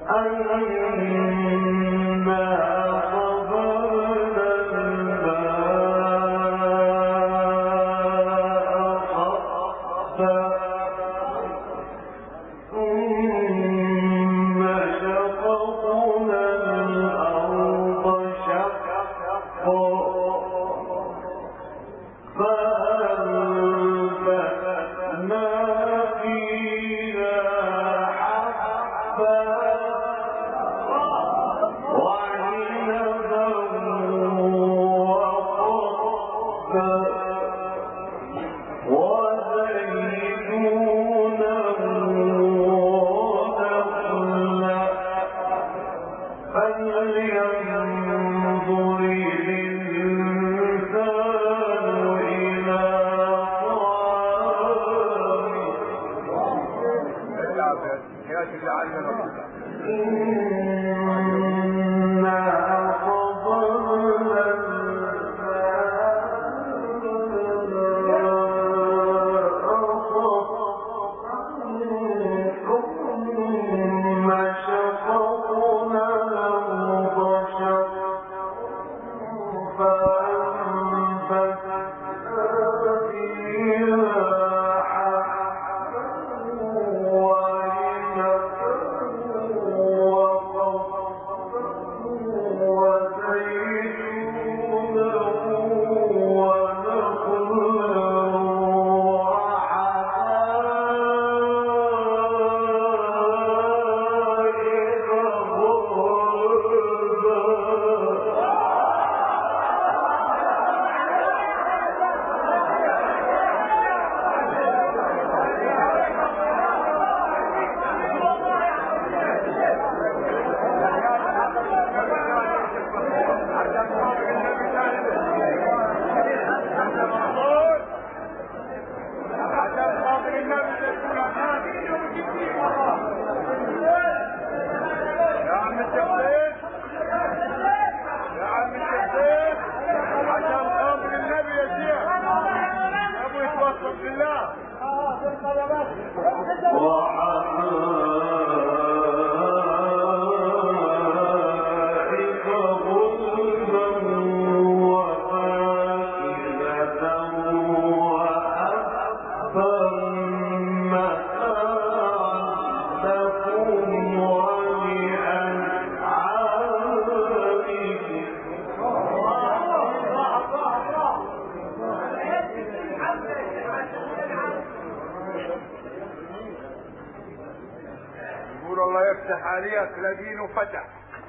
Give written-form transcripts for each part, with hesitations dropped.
الله يفتح عليك تلاقينه فتح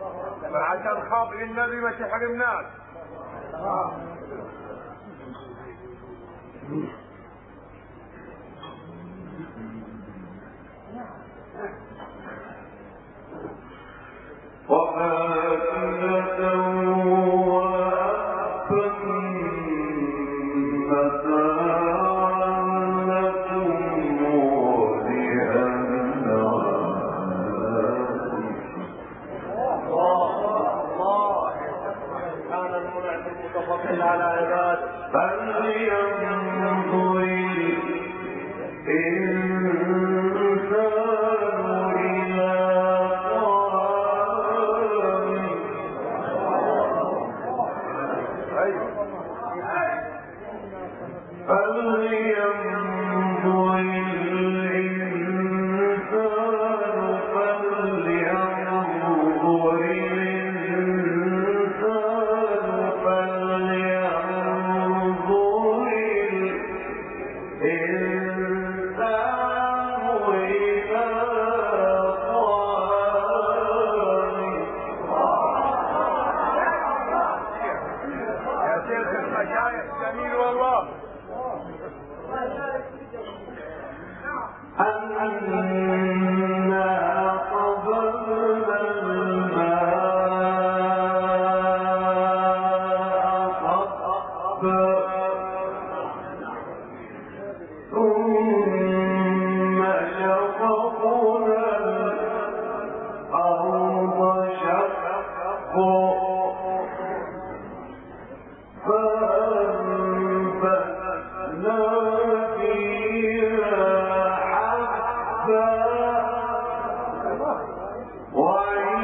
عشان خاطر النبي ما تحرمناش. فلينظر الإنسان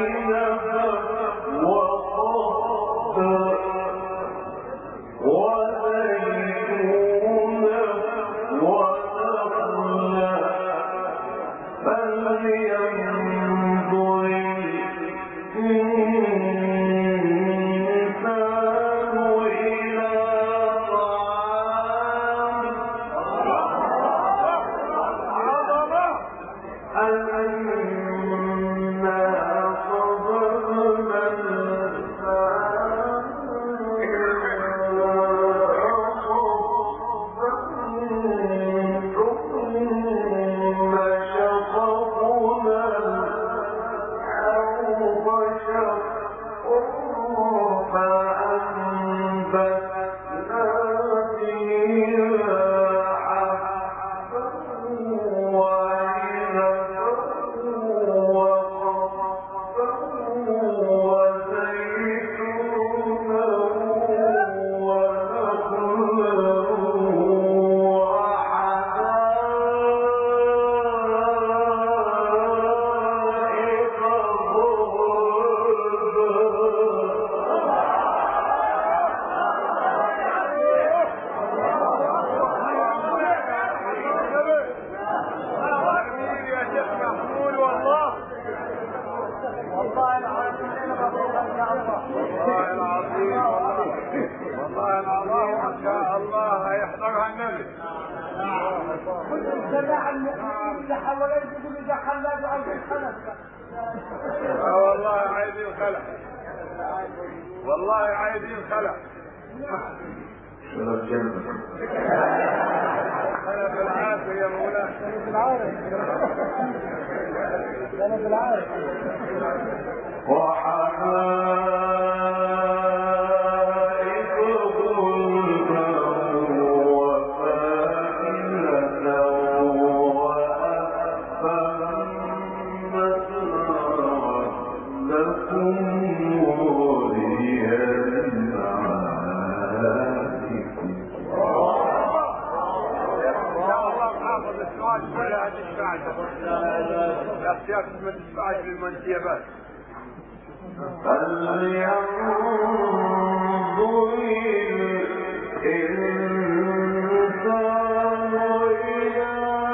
والله عايزين خلع، والله عايزين خلع. انا بالعافيه يا مولانا، انا بالعافيه. ولا تدفعش الاختيار ما تدفعش للمنسيبات. فلينظر الإنسان إلى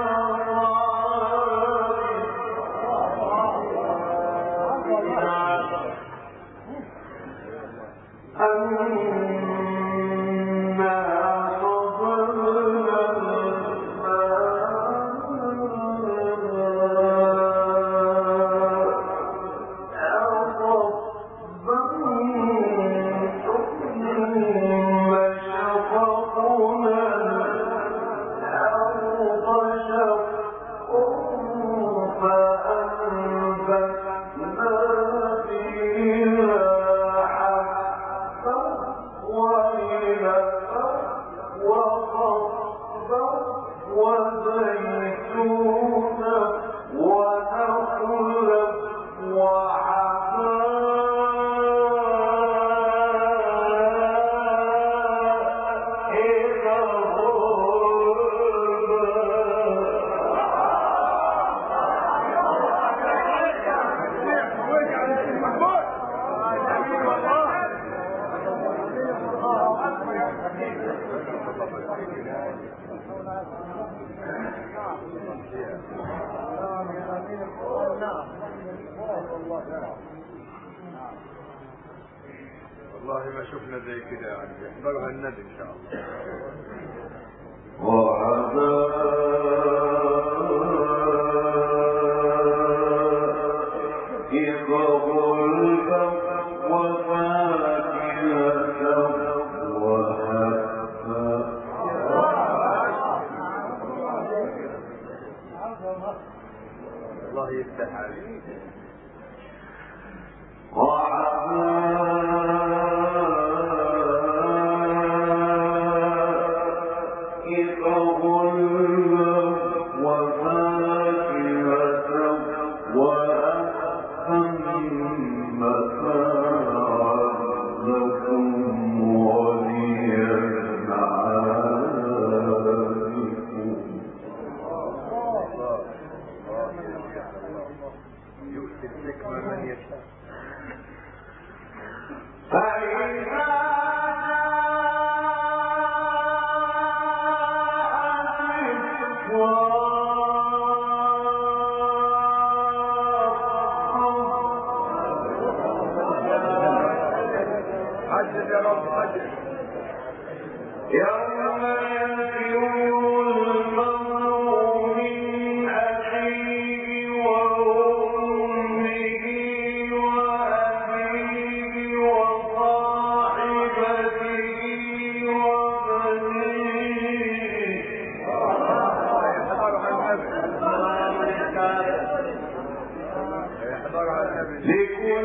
والله ما شفنا زي كده يعني، يحضرها النبي ان شاء الله. الله يفتح عليك. يؤتي الحكمة من يشاء. عجل يا رب عجل. يوم يفر المرء من أخيه وأمه وأبيه وصاحبته وبنيه. يحضر على النبي. لكل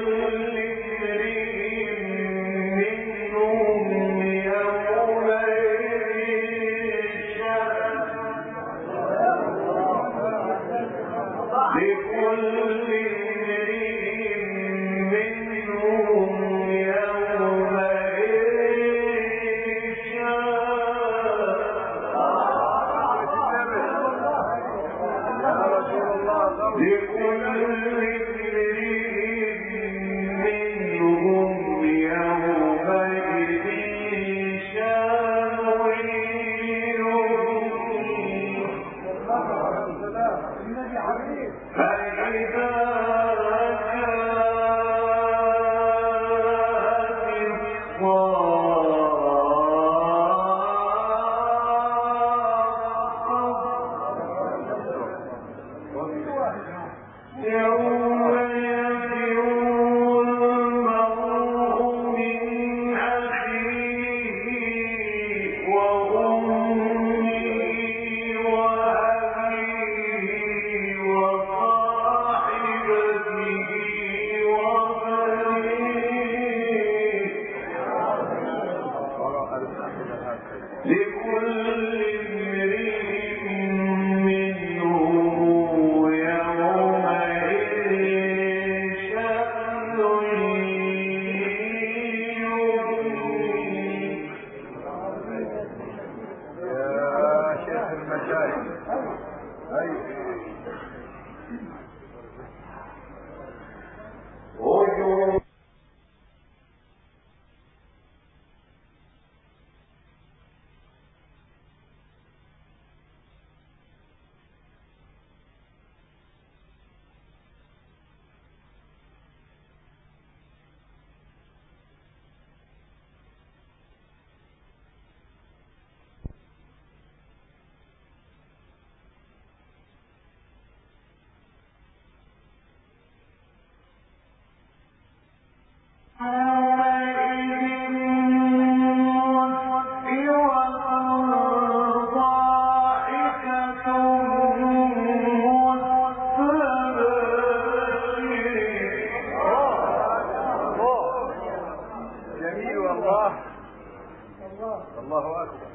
الله أكبر.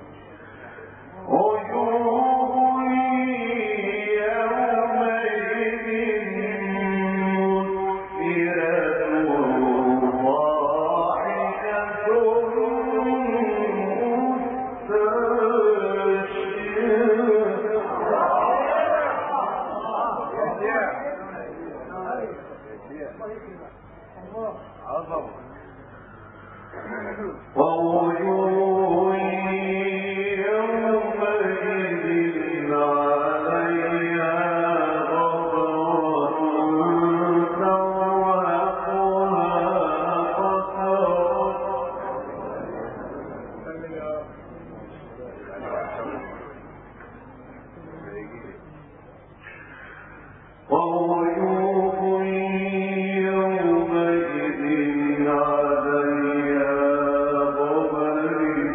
عظم. ووجوه يومئذ عليها غبرة ترهقها قترة. ووجوه يومئذ عليها غبرة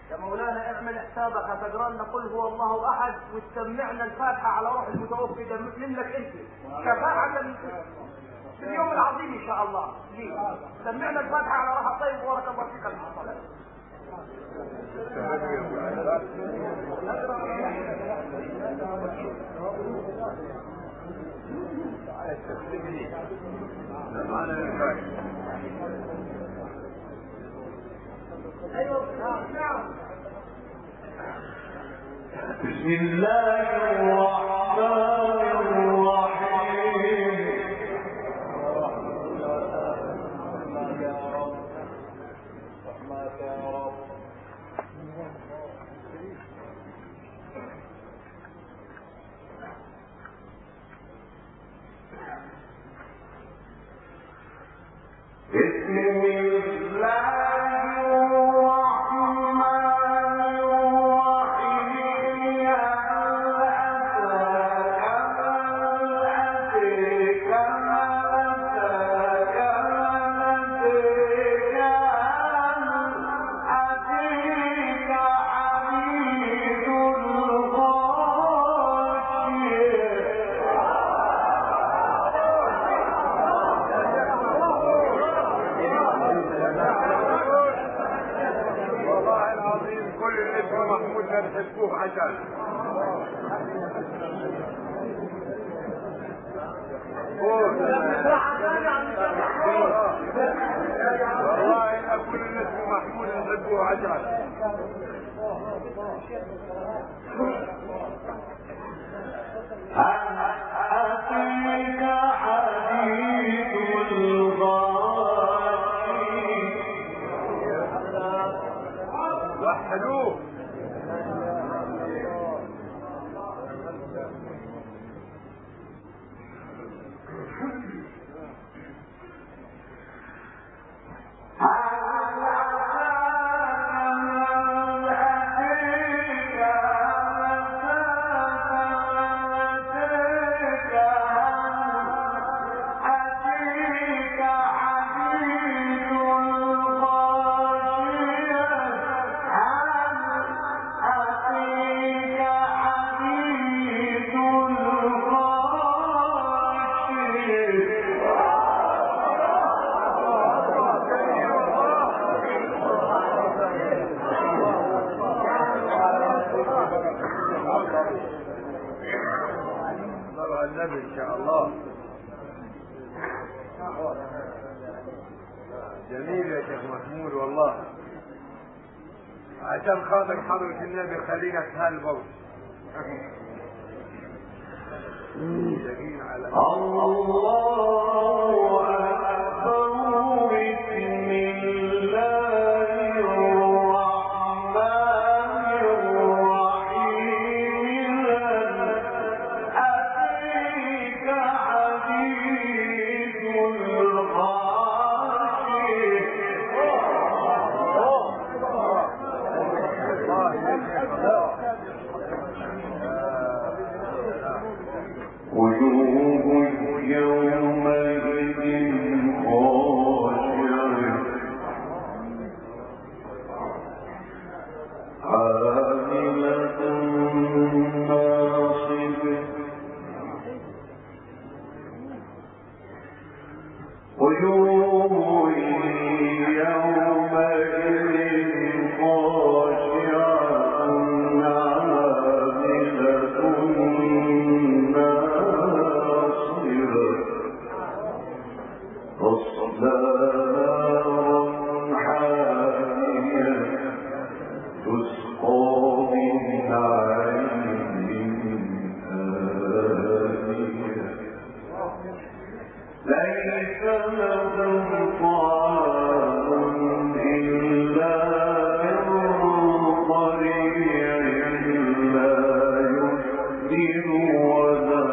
يا مولانا اعمل حسابك هتقرا لنا قل هو الله احد وتسمعنا الفاتحه على روح المتوفي ده منك انت شفاعه في اليوم العظيم ان شاء الله. سمعنا الفاتحه على روح طيب بارك الله فيك الصلاه. بسم الله الرحمن الرحيم. بسم تحبوه عشان والله إن كل الناس محمود نحبوه عشان أتيك حديث الغاشية وحدوه النبي ان شاء الله. جميل يا شيخ محمود والله عشان خاطر حضرة النبي خلينا في هالبوت. الله أكبر. بسم الله الرحمن الرحيم. أتيك حديث وجوه يومئذ خاشعة عاملة ناصبة وجوه يومئذ خاشعة عاملة تصلى نارا حامية تسقى من عين آنية ليس لهم طعام إلا من ضريع لا يسمن ولا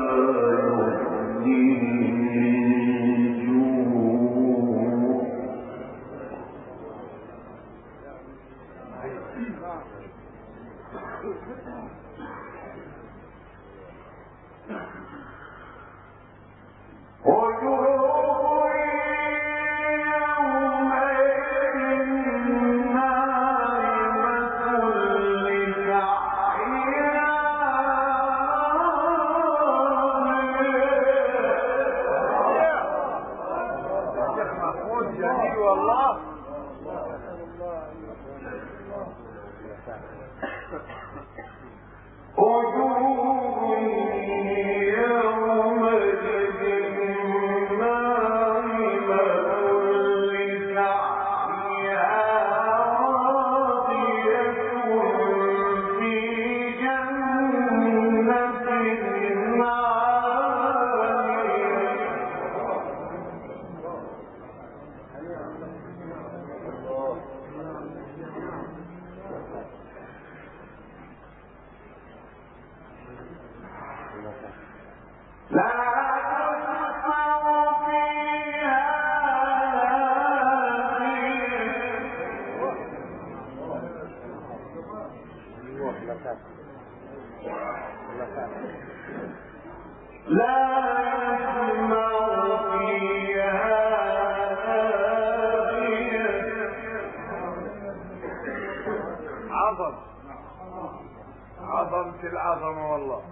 عظمة العظمة والله.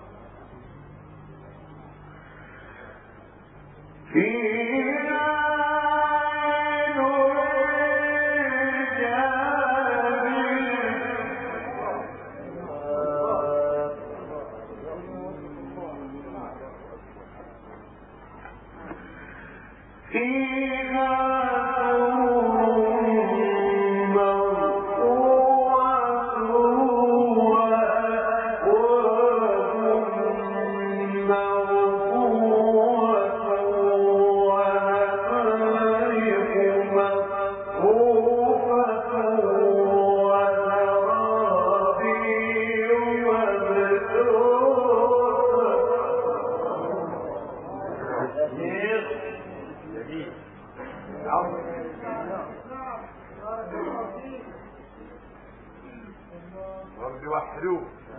رب وحدوه.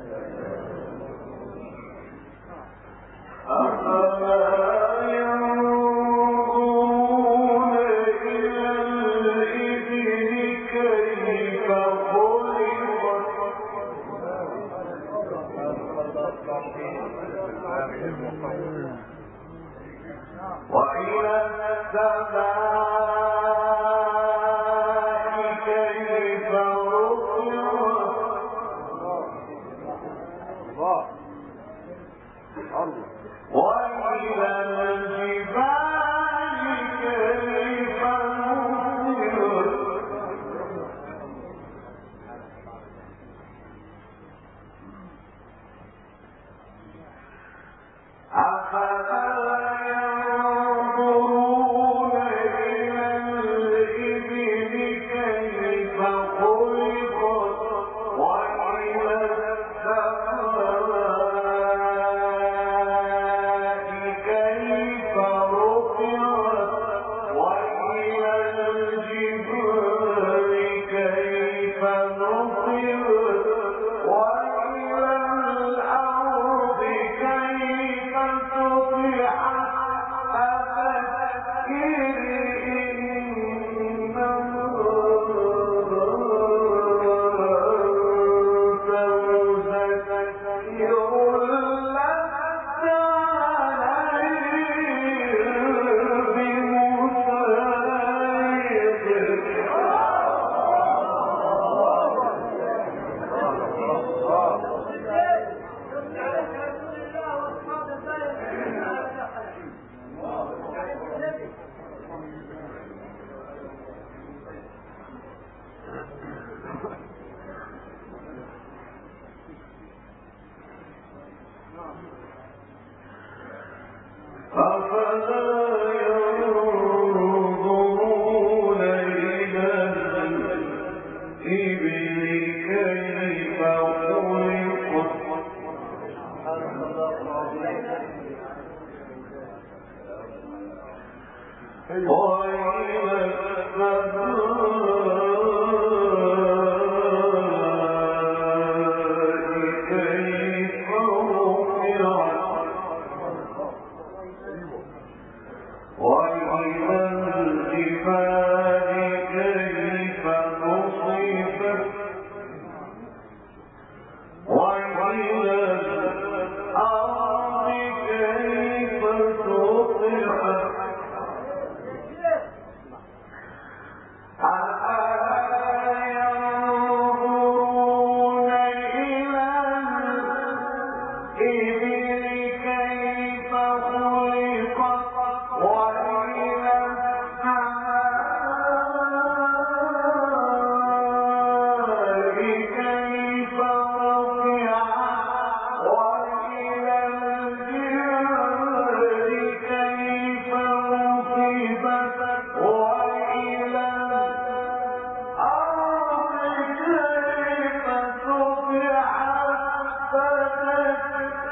وإلى السماء كيف رفعت وإلى الجبال كيف نصبت أفلا ينظرون إلى الإبل كيف خلقت وإلى السماء كيف رفعت وإلى الجبال كيف نصبت وإلى الأرض كيف سطحت فذكر إنما أنت مذكر لست عليهم أفلا ينظرون إلى الإبل كيف خلقت وإلى السماء كيف رفعت وإلى الجبال كيف نصبت وإلى الأرض كيف سطحت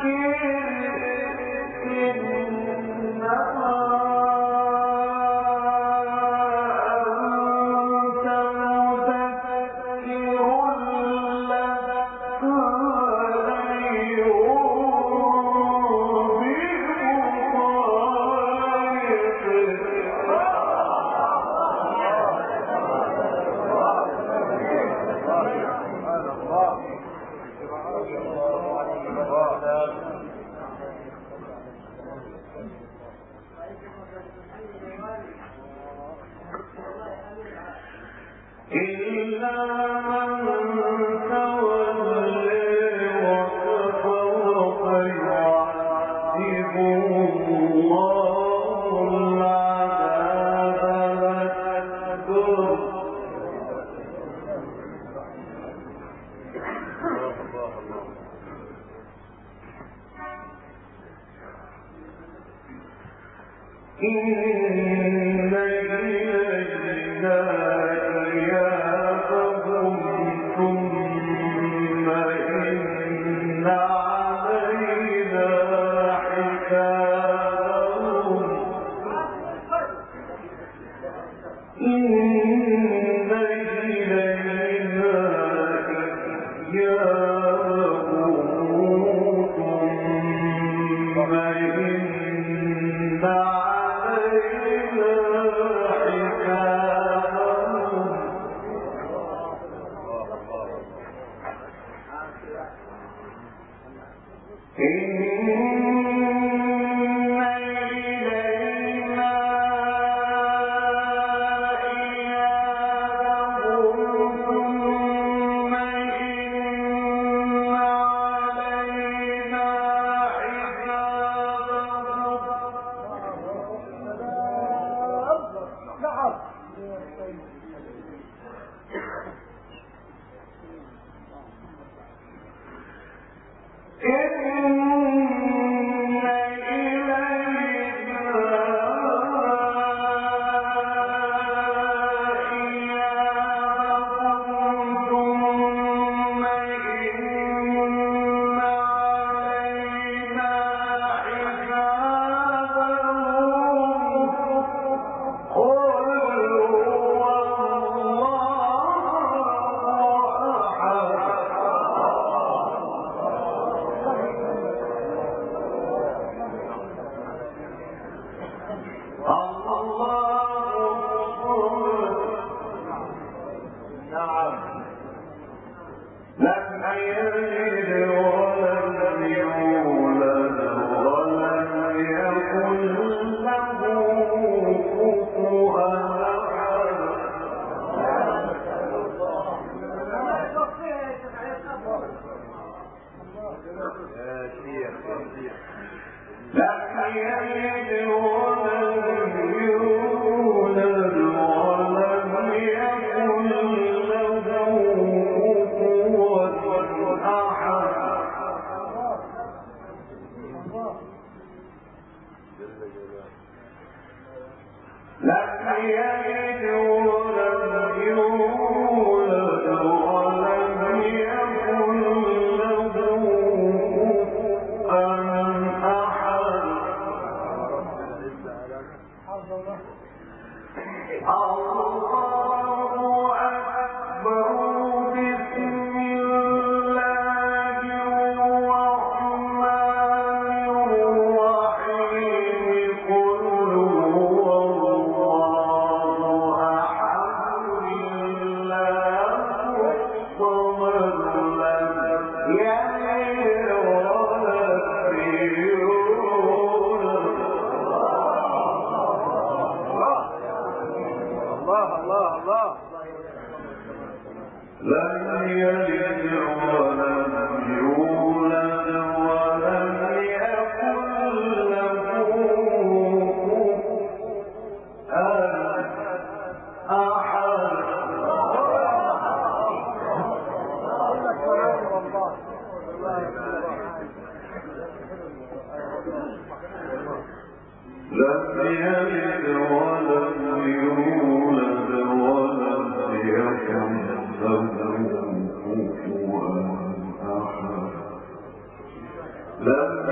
لم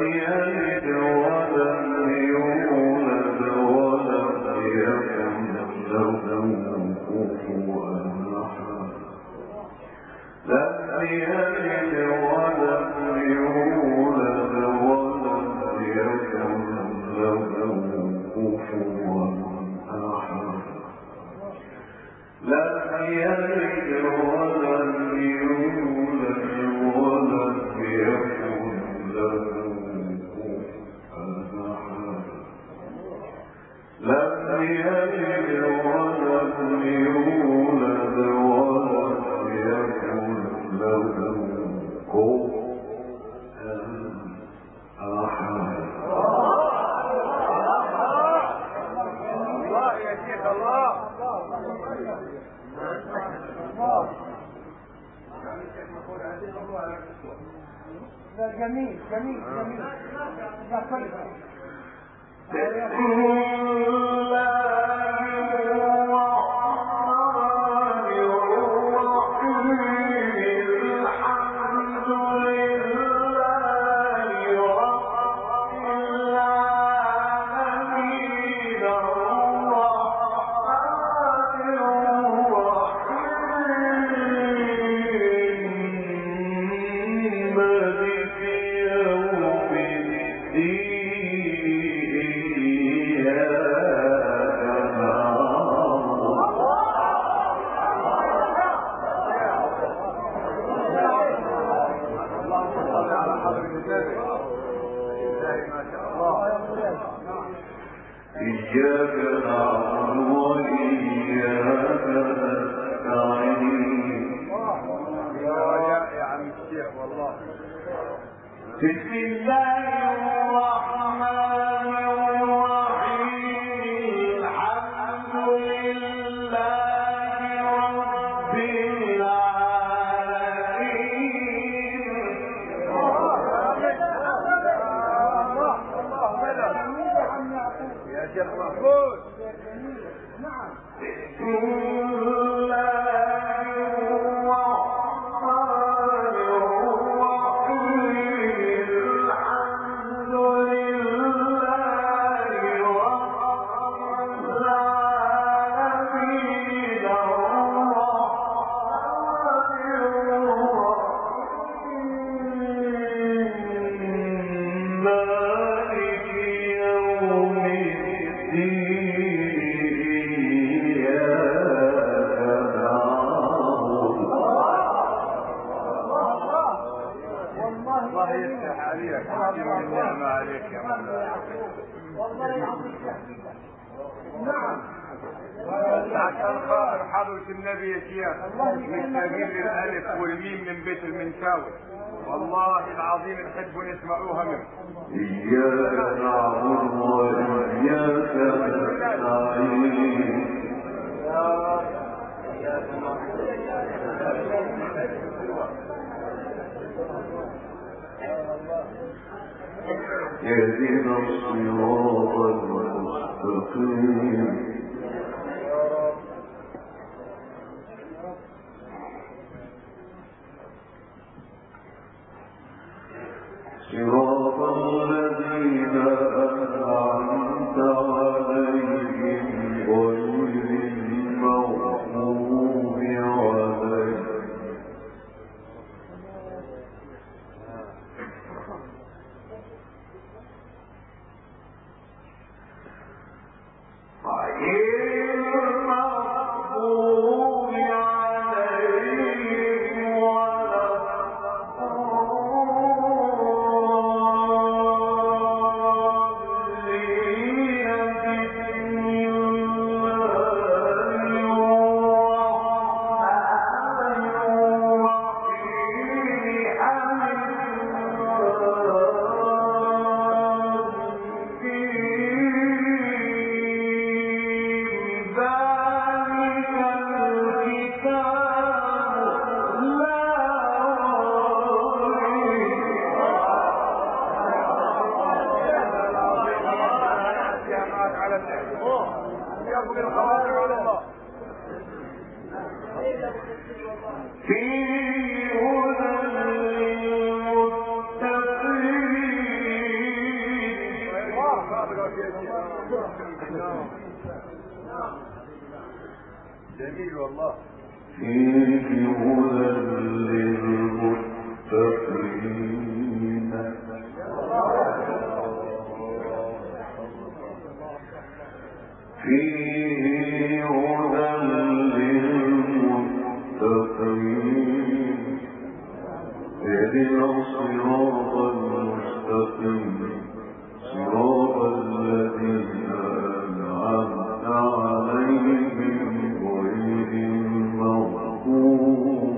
يلد ولم يولد ولم يكن له كفوا أحد لم يلد ولم يولد ولم يكن له كفوا أحد لم يلد ولم يولد ولم يكن له كفوا أحد لم يلد ولم يولد ولم يكن له كفوا أحد. الله يا شيخ الله. جميل جميل جميل. إياك نعبد وإياك نستعين. يا عم الشيخ والله. بسم الله الرحمن الرحيم الحمد لله رب العالمين. يا شيخ محمود. نعم. بسم الله الرحمن الرحيم الحمد لله رب العالمين الرحمن مالك يوم الله يفتح عليك والنعمة عليك يا مولانا. والله العظيم. نعم. عشان خاطر حضرة النبي يا شيخ مشتاقين للألف والميم من بيت المنشاوي. والله العظيم نحب نسمعوها منه. إياك نعبد وإياك نستعين. اهدنا الصراط المستقيم. صراط الذين أنعمت عليهم غير المغضوب عليهم جميل والله. فيه هدى للمتقين فيه هدى للمتقين اهدنا الصراط المستقيم صراط الذين أنعمت عليهم غير المغضوب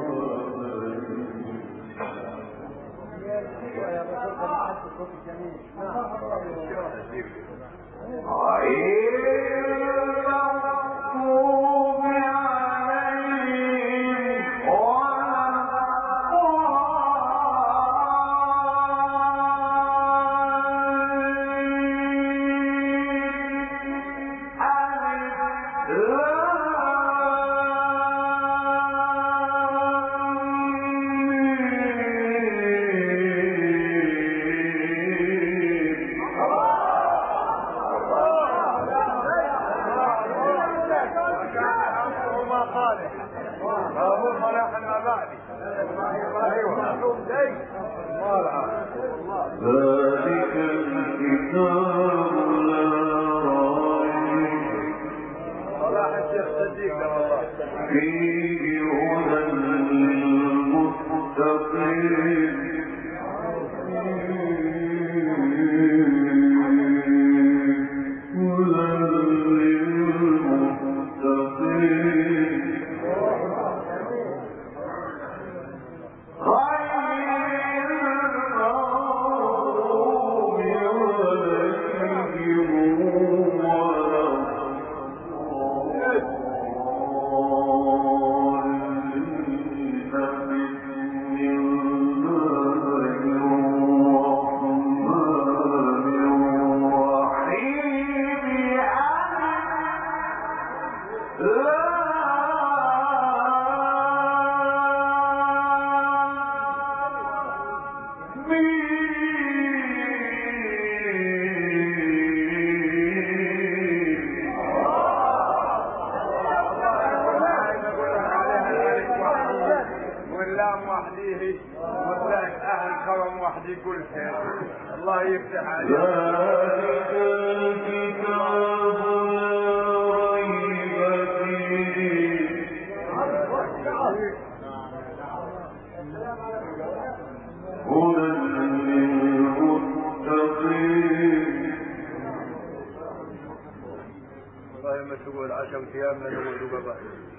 ذلك الكتاب لا ريب فيه هدى للمتقين يقول الله يفتح عليك. ذلك الكتاب لا ريب فيه هدى للمتقين. والله ما تقول 10 أيام لا نقول بابا.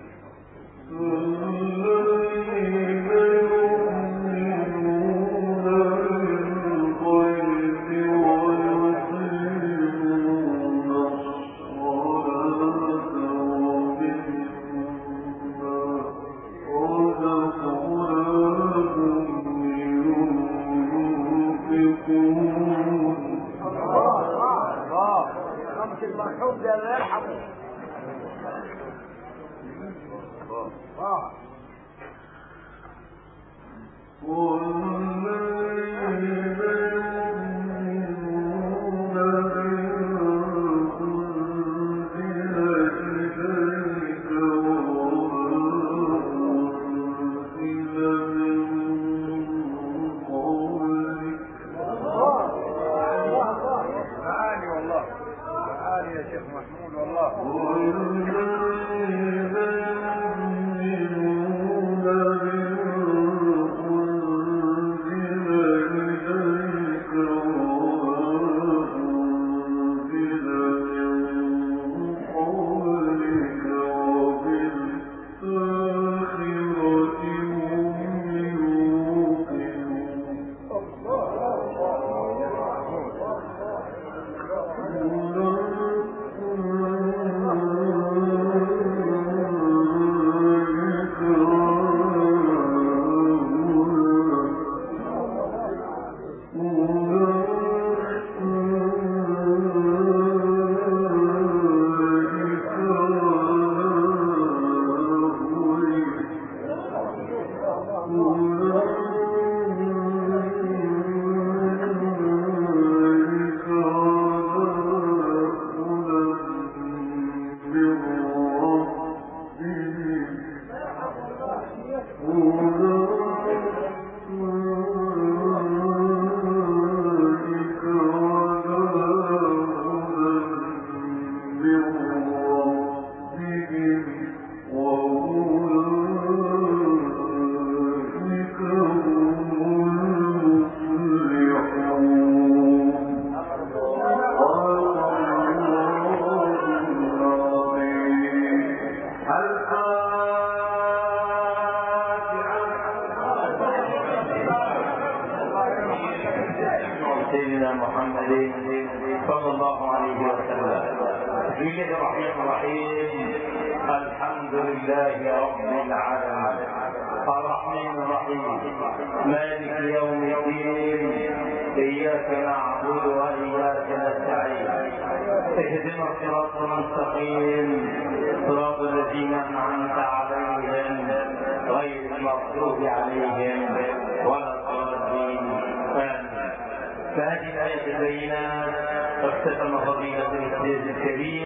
المرحوم ده الله يرحمه. سيدنا محمد صلى الله عليه وسلم. بسم الله الرحمن الرحيم. الحمد لله رب العالمين الرحمن الرحيم مالك يوم الدين إياك نعبد وإياك نستعين اهدنا الصراط المستقيم صراط الذين أنعمت عليهم غير المغضوب عليهم ولا الضالين. فهذه الآية البينات اختتم فضيلة الأستاذ الكريم